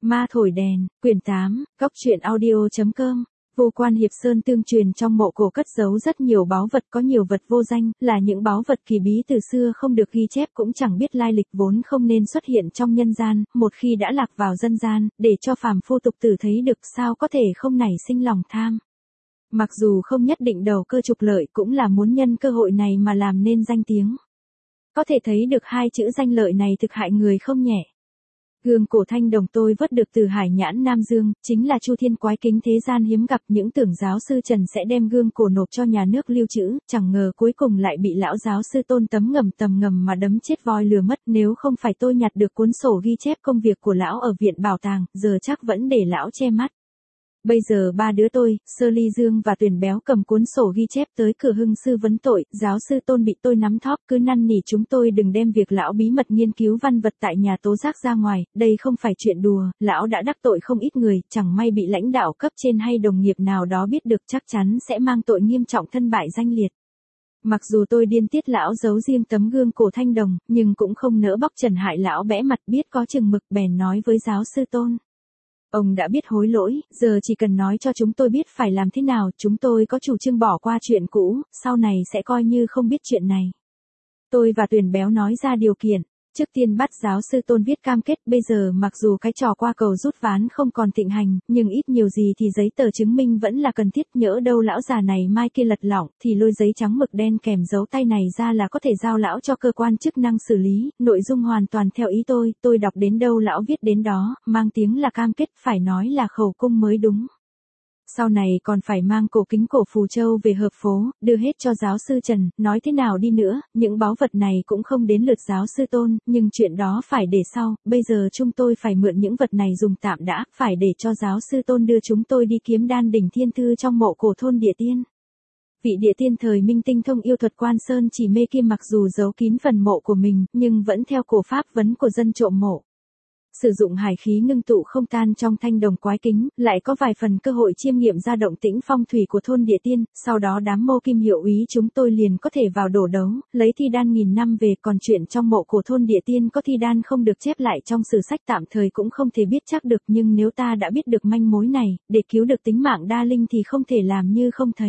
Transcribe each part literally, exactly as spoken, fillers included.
Ma thổi đèn, quyển tám, góc truyện audio.com. Vô Quan Hiệp Sơn tương truyền trong mộ cổ cất giấu rất nhiều báu vật, có nhiều vật vô danh, là những báu vật kỳ bí từ xưa không được ghi chép cũng chẳng biết lai lịch, vốn không nên xuất hiện trong nhân gian, một khi đã lạc vào dân gian, để cho phàm phu tục tử thấy được, sao có thể không nảy sinh lòng tham. Mặc dù không nhất định đầu cơ trục lợi, cũng là muốn nhân cơ hội này mà làm nên danh tiếng. Có thể thấy được hai chữ danh lợi này thực hại người không nhẹ. Gương cổ thanh đồng tôi vớt được từ Hải Nhãn Nam Dương, chính là chu thiên quái kính thế gian hiếm gặp, những tưởng giáo sư Trần sẽ đem gương cổ nộp cho nhà nước lưu trữ, chẳng ngờ cuối cùng lại bị lão giáo sư Tôn tấm ngầm tầm ngầm mà đấm chết voi lừa mất, nếu không phải tôi nhặt được cuốn sổ ghi chép công việc của lão ở viện bảo tàng, giờ chắc vẫn để lão che mắt. Bây giờ ba đứa tôi, Sơ Ly Dương và Tuyền Béo cầm cuốn sổ ghi chép tới cửa Hưng sư vấn tội, giáo sư Tôn bị tôi nắm thóp, cứ năn nỉ chúng tôi đừng đem việc lão bí mật nghiên cứu văn vật tại nhà tố giác ra ngoài, đây không phải chuyện đùa, lão đã đắc tội không ít người, chẳng may bị lãnh đạo cấp trên hay đồng nghiệp nào đó biết được chắc chắn sẽ mang tội nghiêm trọng, thân bại danh liệt. Mặc dù tôi điên tiết lão giấu riêng tấm gương cổ thanh đồng, nhưng cũng không nỡ bóc trần hại lão bẽ mặt, biết có chừng mực bèn nói với giáo sư Tôn. Ông đã biết hối lỗi, giờ chỉ cần nói cho chúng tôi biết phải làm thế nào, chúng tôi có chủ trương bỏ qua chuyện cũ, sau này sẽ coi như không biết chuyện này. Tôi và Tuyền Béo nói ra điều kiện, trước tiên bắt giáo sư Tôn viết cam kết, bây giờ mặc dù cái trò qua cầu rút ván không còn thịnh hành, nhưng ít nhiều gì thì giấy tờ chứng minh vẫn là cần thiết, nhỡ đâu lão già này mai kia lật lọng, thì lôi giấy trắng mực đen kèm dấu tay này ra là có thể giao lão cho cơ quan chức năng xử lý, nội dung hoàn toàn theo ý tôi, tôi đọc đến đâu lão viết đến đó, mang tiếng là cam kết, phải nói là khẩu cung mới đúng. Sau này còn phải mang cổ kính cổ phù châu về hợp phố, đưa hết cho giáo sư Trần, nói thế nào đi nữa, những báu vật này cũng không đến lượt giáo sư Tôn, nhưng chuyện đó phải để sau, bây giờ chúng tôi phải mượn những vật này dùng tạm đã, phải để cho giáo sư Tôn đưa chúng tôi đi kiếm đan đỉnh thiên thư trong mộ cổ thôn Địa Tiên. Vị Địa Tiên thời Minh tinh thông yêu thuật Quan Sơn Chỉ Mê kia, mặc dù giấu kín phần mộ của mình, nhưng vẫn theo cổ pháp vấn của dân trộm mộ. Sử dụng hải khí ngưng tụ không tan trong thanh đồng quái kính, lại có vài phần cơ hội chiêm nghiệm ra động tĩnh phong thủy của thôn Địa Tiên, sau đó đám Mô Kim hiệu úy chúng tôi liền có thể vào đổ đấu, lấy thi đan nghìn năm về, còn chuyện trong mộ của thôn Địa Tiên có thi đan không được chép lại trong sử sách tạm thời cũng không thể biết chắc được, nhưng nếu ta đã biết được manh mối này, để cứu được tính mạng Đa Linh thì không thể làm như không thấy.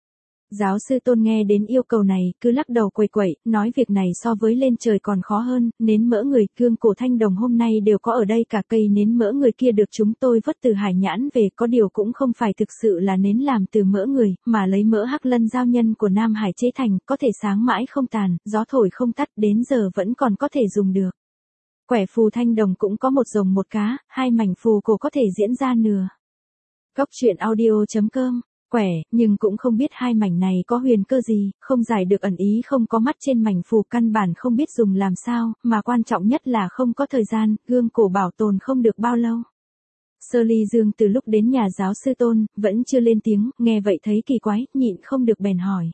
Giáo sư Tôn nghe đến yêu cầu này, cứ lắc đầu quẩy quẩy, nói việc này so với lên trời còn khó hơn, nến mỡ người, gương cổ thanh đồng hôm nay đều có ở đây, cả cây nến mỡ người kia được chúng tôi vớt từ Hải Nhãn về, có điều cũng không phải thực sự là nến làm từ mỡ người, mà lấy mỡ hắc lân giao nhân của Nam Hải chế thành, có thể sáng mãi không tàn, gió thổi không tắt, đến giờ vẫn còn có thể dùng được. Quẻ phù thanh đồng cũng có một rồng một cá, hai mảnh phù cổ có thể diễn ra nửa. Góc truyện audio.com. Quẻ, nhưng cũng không biết hai mảnh này có huyền cơ gì, không giải được ẩn ý không có mắt trên mảnh phù, căn bản không biết dùng làm sao, mà quan trọng nhất là không có thời gian, gương cổ bảo tồn không được bao lâu. Sơ Ly Dương từ lúc đến nhà giáo sư Tôn, vẫn chưa lên tiếng, nghe vậy thấy kỳ quái, nhịn không được bèn hỏi.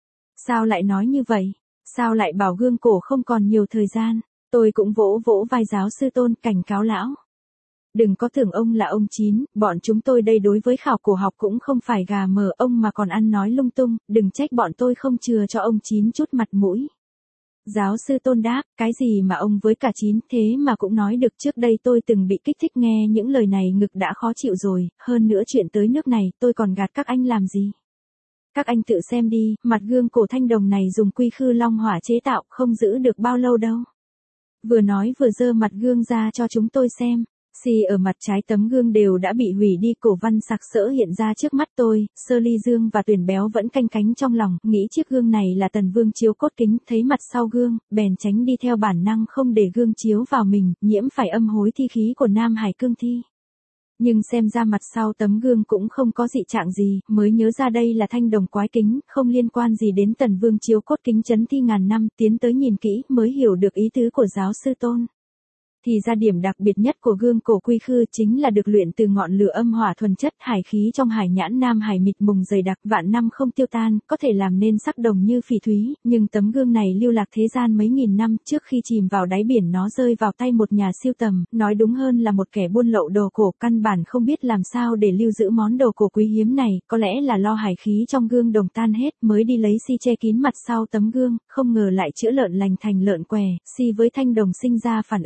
Sao lại nói như vậy? Sao lại bảo gương cổ không còn nhiều thời gian? Tôi cũng vỗ vỗ vai giáo sư Tôn, cảnh cáo lão. Đừng có tưởng ông là ông Chín, bọn chúng tôi đây đối với khảo cổ học cũng không phải gà mờ ông mà còn ăn nói lung tung, đừng trách bọn tôi không chừa cho ông Chín chút mặt mũi. Giáo sư Tôn đáp, cái gì mà ông với cả Chín thế mà cũng nói được, trước đây tôi từng bị kích thích nghe những lời này ngực đã khó chịu rồi, hơn nữa chuyện tới nước này tôi còn gạt các anh làm gì. Các anh tự xem đi, mặt gương cổ thanh đồng này dùng quy khư long hỏa chế tạo, không giữ được bao lâu đâu. Vừa nói vừa giơ mặt gương ra cho chúng tôi xem. Xì ở mặt trái tấm gương đều đã bị hủy đi, cổ văn sặc sỡ hiện ra trước mắt tôi, Sơ Ly Dương và Tuyền Béo vẫn canh cánh trong lòng, nghĩ chiếc gương này là Tần Vương chiếu cốt kính, thấy mặt sau gương, bèn tránh đi theo bản năng không để gương chiếu vào mình, nhiễm phải âm hối thi khí của Nam Hải cương thi. Nhưng xem ra mặt sau tấm gương cũng không có dị trạng gì, mới nhớ ra đây là thanh đồng quái kính, không liên quan gì đến Tần Vương chiếu cốt kính chấn thi ngàn năm, tiến tới nhìn kỹ mới hiểu được ý tứ của giáo sư Tôn. Thì ra điểm đặc biệt nhất của gương cổ quy khư chính là được luyện từ ngọn lửa âm hỏa thuần chất, hải khí trong Hải Nhãn Nam Hải mịt mùng dày đặc, vạn năm không tiêu tan, có thể làm nên sắc đồng như phỉ thúy, nhưng tấm gương này lưu lạc thế gian mấy nghìn năm, trước khi chìm vào đáy biển nó rơi vào tay một nhà siêu tầm, nói đúng hơn là một kẻ buôn lậu đồ cổ, căn bản không biết làm sao để lưu giữ món đồ cổ quý hiếm này, có lẽ là lo hải khí trong gương đồng tan hết, mới đi lấy xi che kín mặt sau tấm gương, không ngờ lại chữa lợn lành thành lợn què, xi với thanh đồng sinh ra phản ứng hóa học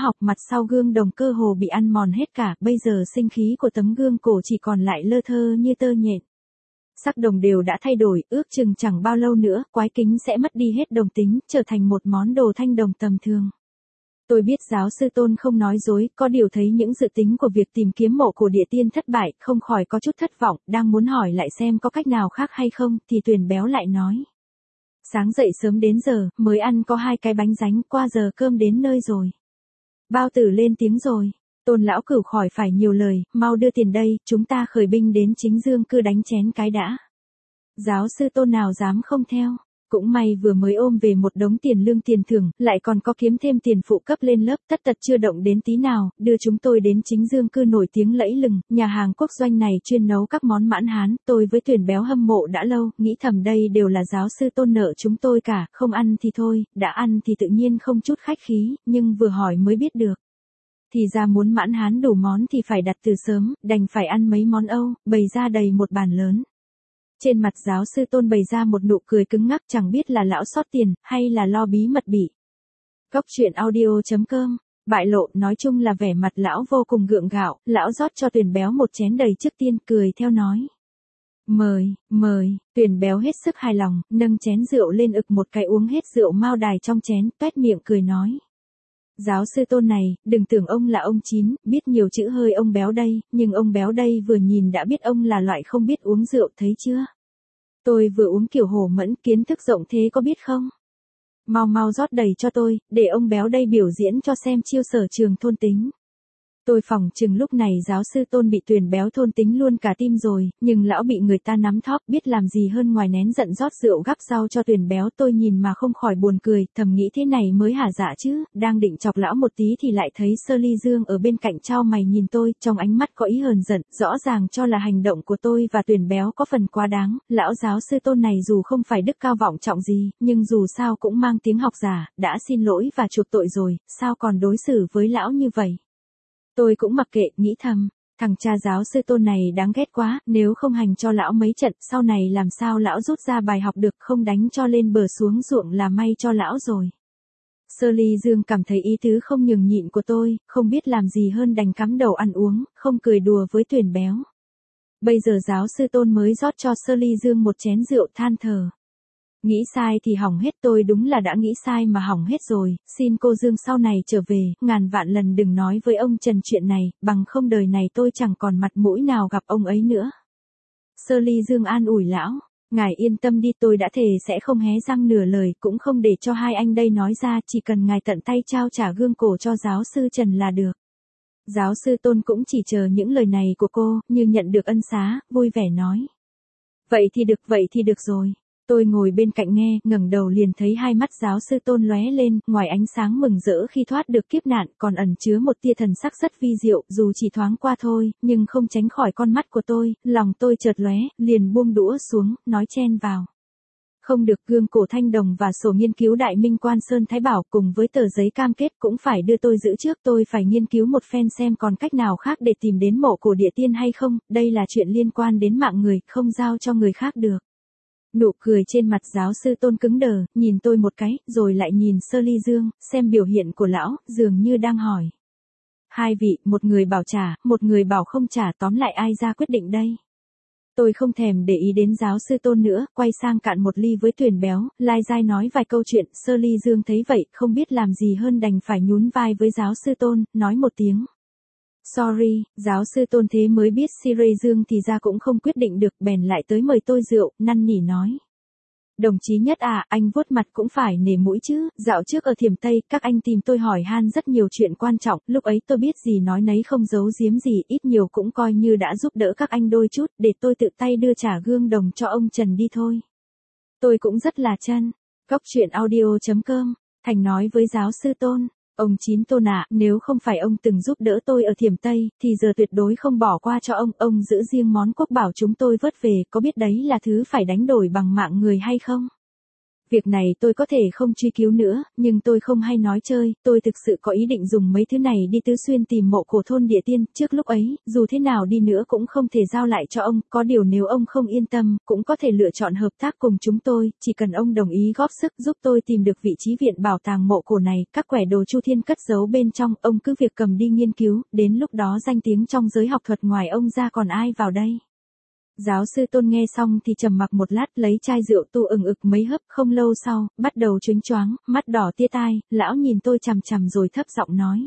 học, mặt sau gương đồng cơ hồ bị ăn mòn hết cả, bây giờ sinh khí của tấm gương cổ chỉ còn lại lơ thơ như tơ nhện. Sắc đồng đều đã thay đổi, ước chừng chẳng bao lâu nữa, quái kính sẽ mất đi hết đồng tính, trở thành một món đồ thanh đồng tầm thường. Tôi biết giáo sư Tôn không nói dối, có điều thấy những dự tính của việc tìm kiếm mộ cổ địa tiên thất bại, không khỏi có chút thất vọng, đang muốn hỏi lại xem có cách nào khác hay không, thì Tuyền Béo lại nói. Sáng dậy sớm đến giờ, mới ăn có hai cái bánh ránh, qua giờ cơm đến nơi rồi. Bao Tử lên tiếng rồi. Tôn lão cửu khỏi phải nhiều lời, mau đưa tiền đây, chúng ta khởi binh đến chính Dương cư đánh chén cái đã. Giáo sư Tôn nào dám không theo. Cũng may vừa mới ôm về một đống tiền lương tiền thưởng, lại còn có kiếm thêm tiền phụ cấp lên lớp, tất tật chưa động đến tí nào, đưa chúng tôi đến chính Dương cư nổi tiếng lẫy lừng, nhà hàng quốc doanh này chuyên nấu các món mãn Hán, tôi với Tuyền Béo hâm mộ đã lâu, nghĩ thầm đây đều là giáo sư Tôn nợ chúng tôi cả, không ăn thì thôi, đã ăn thì tự nhiên không chút khách khí, nhưng vừa hỏi mới biết được. Thì ra muốn mãn Hán đủ món thì phải đặt từ sớm, đành phải ăn mấy món Âu, bày ra đầy một bàn lớn. Trên mặt giáo sư Tôn bày ra một nụ cười cứng ngắc, chẳng biết là lão sót tiền, hay là lo bí mật bị. Góc truyện audio chấm com, bại lộ, nói chung là vẻ mặt lão vô cùng gượng gạo, lão rót cho Tuyền Béo một chén đầy trước tiên, cười theo nói. Mời, mời, Tuyền Béo hết sức hài lòng, nâng chén rượu lên ực một cái uống hết rượu mao đài trong chén, toét miệng cười nói. Giáo sư Tôn này, đừng tưởng ông là ông Chín, biết nhiều chữ hơi ông Béo đây, nhưng ông Béo đây vừa nhìn đã biết ông là loại không biết uống rượu, thấy chưa? Tôi vừa uống kiểu hổ mẫn, kiến thức rộng thế có biết không? Mau mau rót đầy cho tôi, để ông Béo đây biểu diễn cho xem chiêu sở trường thôn tính. Tôi phỏng chừng lúc này giáo sư Tôn bị Tuyền Béo thôn tính luôn cả tim rồi, nhưng lão bị người ta nắm thóp, biết làm gì hơn ngoài nén giận rót rượu gắp rau cho Tuyền Béo. Tôi nhìn mà không khỏi buồn cười, thầm nghĩ thế này mới hả dạ chứ, đang định chọc lão một tí thì lại thấy Sơ Ly Dương ở bên cạnh trao mày nhìn tôi, trong ánh mắt có ý hờn giận, rõ ràng cho là hành động của tôi và Tuyền Béo có phần quá đáng. Lão giáo sư Tôn này dù không phải đức cao vọng trọng gì, nhưng dù sao cũng mang tiếng học giả, đã xin lỗi và chuộc tội rồi, sao còn đối xử với lão như vậy? Tôi cũng mặc kệ, nghĩ thầm, thằng cha giáo sư Tôn này đáng ghét quá, nếu không hành cho lão mấy trận, sau này làm sao lão rút ra bài học được, không đánh cho lên bờ xuống ruộng là may cho lão rồi. Sơ Ly Dương cảm thấy ý tứ không nhường nhịn của tôi, không biết làm gì hơn đành cắm đầu ăn uống, không cười đùa với Tuyền Béo. Bây giờ giáo sư Tôn mới rót cho Sơ Ly Dương một chén rượu, than thở. Nghĩ sai thì hỏng hết, tôi đúng là đã nghĩ sai mà hỏng hết rồi, xin cô Dương sau này trở về, ngàn vạn lần đừng nói với ông Trần chuyện này, bằng không đời này tôi chẳng còn mặt mũi nào gặp ông ấy nữa. Sơ Ly Dương an ủi lão, ngài yên tâm đi, tôi đã thề sẽ không hé răng nửa lời, cũng không để cho hai anh đây nói ra, chỉ cần ngài tận tay trao trả gương cổ cho giáo sư Trần là được. Giáo sư Tôn cũng chỉ chờ những lời này của cô, như nhận được ân xá, vui vẻ nói. Vậy thì được, vậy thì được rồi. Tôi ngồi bên cạnh nghe, ngẩng đầu liền thấy hai mắt giáo sư Tôn lóe lên, ngoài ánh sáng mừng rỡ khi thoát được kiếp nạn, còn ẩn chứa một tia thần sắc rất vi diệu, dù chỉ thoáng qua thôi, nhưng không tránh khỏi con mắt của tôi, lòng tôi chợt lóe, liền buông đũa xuống, nói chen vào. Không được, gương cổ thanh đồng và sổ nghiên cứu Đại Minh Quan Sơn Thái Bảo cùng với tờ giấy cam kết cũng phải đưa tôi giữ trước, tôi phải nghiên cứu một phen xem còn cách nào khác để tìm đến mộ cổ địa tiên hay không, đây là chuyện liên quan đến mạng người, không giao cho người khác được. Nụ cười trên mặt giáo sư Tôn cứng đờ, nhìn tôi một cái, rồi lại nhìn Sơ Ly Dương, xem biểu hiện của lão, dường như đang hỏi. Hai vị, một người bảo trả, một người bảo không trả, tóm lại ai ra quyết định đây? Tôi không thèm để ý đến giáo sư Tôn nữa, quay sang cạn một ly với Tuyền Béo, lai dai nói vài câu chuyện. Sơ Ly Dương thấy vậy, không biết làm gì hơn đành phải nhún vai với giáo sư Tôn, nói một tiếng. Sorry, giáo sư Tôn thế mới biết Si Ray Dương thì ra cũng không quyết định được, bèn lại tới mời tôi rượu, năn nỉ nói. Đồng chí Nhất à, anh vuốt mặt cũng phải nể mũi chứ, dạo trước ở Thiểm Tây, các anh tìm tôi hỏi han rất nhiều chuyện quan trọng, lúc ấy tôi biết gì nói nấy không giấu giếm gì, ít nhiều cũng coi như đã giúp đỡ các anh đôi chút, để tôi tự tay đưa trả gương đồng cho ông Trần đi thôi. Tôi cũng rất là chân. Góc truyện audio chấm com, Thành nói với giáo sư Tôn. Ông Chín Tôn ạ, nếu không phải ông từng giúp đỡ tôi ở Thiểm Tây, thì giờ tuyệt đối không bỏ qua cho ông, ông giữ riêng món quốc bảo chúng tôi vớt về, có biết đấy là thứ phải đánh đổi bằng mạng người hay không? Việc này tôi có thể không truy cứu nữa, nhưng tôi không hay nói chơi, tôi thực sự có ý định dùng mấy thứ này đi Tứ Xuyên tìm mộ cổ thôn địa tiên, trước lúc ấy, dù thế nào đi nữa cũng không thể giao lại cho ông, có điều nếu ông không yên tâm, cũng có thể lựa chọn hợp tác cùng chúng tôi, chỉ cần ông đồng ý góp sức giúp tôi tìm được vị trí viện bảo tàng mộ cổ này, các quẻ đồ Chu Thiên cất giấu bên trong, ông cứ việc cầm đi nghiên cứu, đến lúc đó danh tiếng trong giới học thuật ngoài ông ra còn ai vào đây. Giáo sư Tôn nghe xong thì trầm mặc một lát, lấy chai rượu tu ừng ực mấy hớp, không lâu sau, bắt đầu choáng choáng, mắt đỏ tia tai, lão nhìn tôi chằm chằm rồi thấp giọng nói.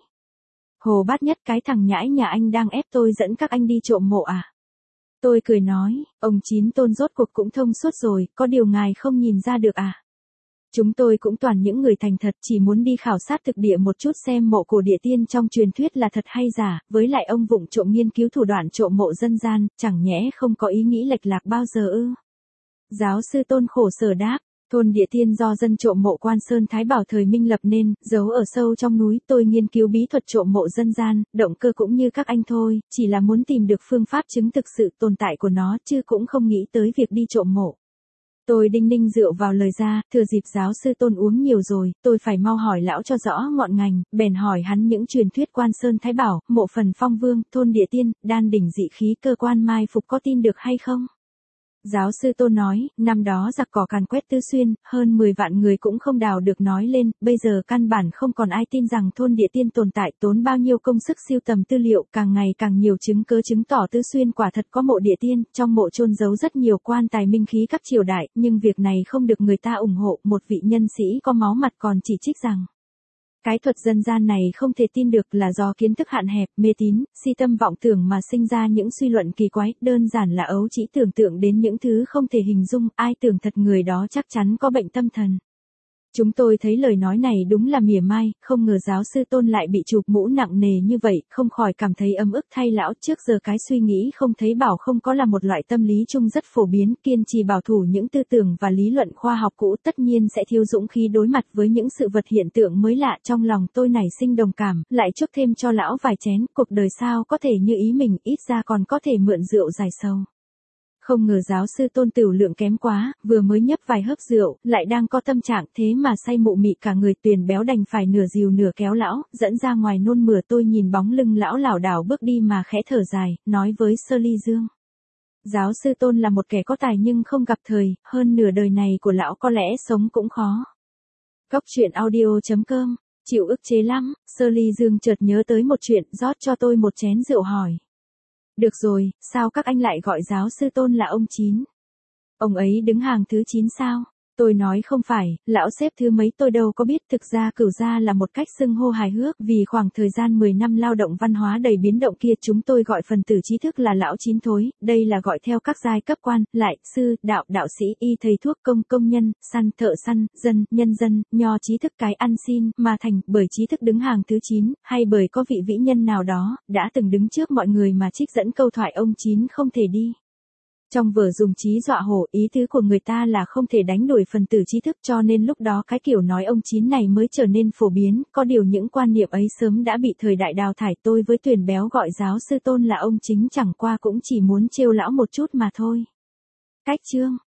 Hồ Bát Nhất, cái thằng nhãi nhà anh đang ép tôi dẫn các anh đi trộm mộ à? Tôi cười nói, ông Chín Tôn rốt cuộc cũng thông suốt rồi, có điều ngài không nhìn ra được à? Chúng tôi cũng toàn những người thành thật, chỉ muốn đi khảo sát thực địa một chút xem mộ cổ địa tiên trong truyền thuyết là thật hay giả, với lại ông vụng trộm nghiên cứu thủ đoạn trộm mộ dân gian, chẳng nhẽ không có ý nghĩ lệch lạc bao giờ ư? Giáo sư Tôn khổ sở đáp, thôn địa tiên do dân trộm mộ Quan Sơn Thái Bảo thời Minh lập nên, giấu ở sâu trong núi, tôi nghiên cứu bí thuật trộm mộ dân gian, động cơ cũng như các anh thôi, chỉ là muốn tìm được phương pháp chứng thực sự tồn tại của nó, chứ cũng không nghĩ tới việc đi trộm mộ. Tôi đinh ninh rượu vào lời ra, thừa dịp giáo sư Tôn uống nhiều rồi, tôi phải mau hỏi lão cho rõ ngọn ngành, bèn hỏi hắn những truyền thuyết Quan Sơn Thái Bảo, mộ phần Phong Vương, thôn địa tiên, đan đỉnh dị khí cơ quan mai phục có tin được hay không? Giáo sư Tôn nói, năm đó giặc cỏ càn quét Tứ Xuyên, hơn mười vạn người cũng không đào được nói lên, bây giờ căn bản không còn ai tin rằng thôn địa tiên tồn tại, tốn bao nhiêu công sức siêu tầm tư liệu, càng ngày càng nhiều chứng cứ chứng tỏ Tứ Xuyên quả thật có mộ địa tiên, trong mộ chôn giấu rất nhiều quan tài minh khí các triều đại, nhưng việc này không được người ta ủng hộ, một vị nhân sĩ có máu mặt còn chỉ trích rằng cái thuật dân gian này không thể tin được là do kiến thức hạn hẹp, mê tín, si tâm vọng tưởng mà sinh ra những suy luận kỳ quái, đơn giản là ấu trĩ tưởng tượng đến những thứ không thể hình dung, ai tưởng thật người đó chắc chắn có bệnh tâm thần. Chúng tôi thấy lời nói này đúng là mỉa mai, không ngờ giáo sư Tôn lại bị chụp mũ nặng nề như vậy, không khỏi cảm thấy ấm ức thay lão, trước giờ cái suy nghĩ không thấy bảo không có là một loại tâm lý chung rất phổ biến, kiên trì bảo thủ những tư tưởng và lý luận khoa học cũ tất nhiên sẽ thiếu dũng khí đối mặt với những sự vật hiện tượng mới lạ, trong lòng tôi nảy sinh đồng cảm, lại chuốc thêm cho lão vài chén, cuộc đời sao có thể như ý mình, ít ra còn có thể mượn rượu giải sầu. Không ngờ giáo sư Tôn tửu lượng kém quá, vừa mới nhấp vài hớp rượu, lại đang có tâm trạng thế mà say mụ mị cả người, Tuyền béo đành phải nửa dìu nửa kéo lão, dẫn ra ngoài nôn mửa. Tôi nhìn bóng lưng lão lảo đảo bước đi mà khẽ thở dài, nói với Sơ Ly Dương. Giáo sư Tôn là một kẻ có tài nhưng không gặp thời, hơn nửa đời này của lão có lẽ sống cũng khó. Cóc truyện audio chấm com, chịu ức chế lắm. Sơ Ly Dương chợt nhớ tới một chuyện, rót cho tôi một chén rượu hỏi. Được rồi, sao các anh lại gọi giáo sư Tôn là ông Chín? Ông ấy đứng hàng thứ chín sao? Tôi nói không phải, lão xếp thứ mấy tôi đâu có biết, thực ra Cửu gia là một cách xưng hô hài hước, vì khoảng thời gian mười năm lao động văn hóa đầy biến động kia chúng tôi gọi phần tử trí thức là lão Chín thối, đây là gọi theo các giai cấp quan, lại, sư, đạo, đạo sĩ, y, thầy thuốc, công, công nhân, săn, thợ săn, dân, nhân dân, nho trí thức cái ăn xin, mà thành, bởi trí thức đứng hàng thứ chín, hay bởi có vị vĩ nhân nào đó, đã từng đứng trước mọi người mà trích dẫn câu thoại ông Chín không thể đi. Trong vở dùng trí dọa hổ, ý tứ của người ta là không thể đánh đuổi phần tử trí thức, cho nên lúc đó cái kiểu nói ông Chín này mới trở nên phổ biến, có điều những quan niệm ấy sớm đã bị thời đại đào thải. Tôi với Tuyền béo gọi giáo sư Tôn là ông Chính chẳng qua cũng chỉ muốn trêu lão một chút mà thôi. Cách chương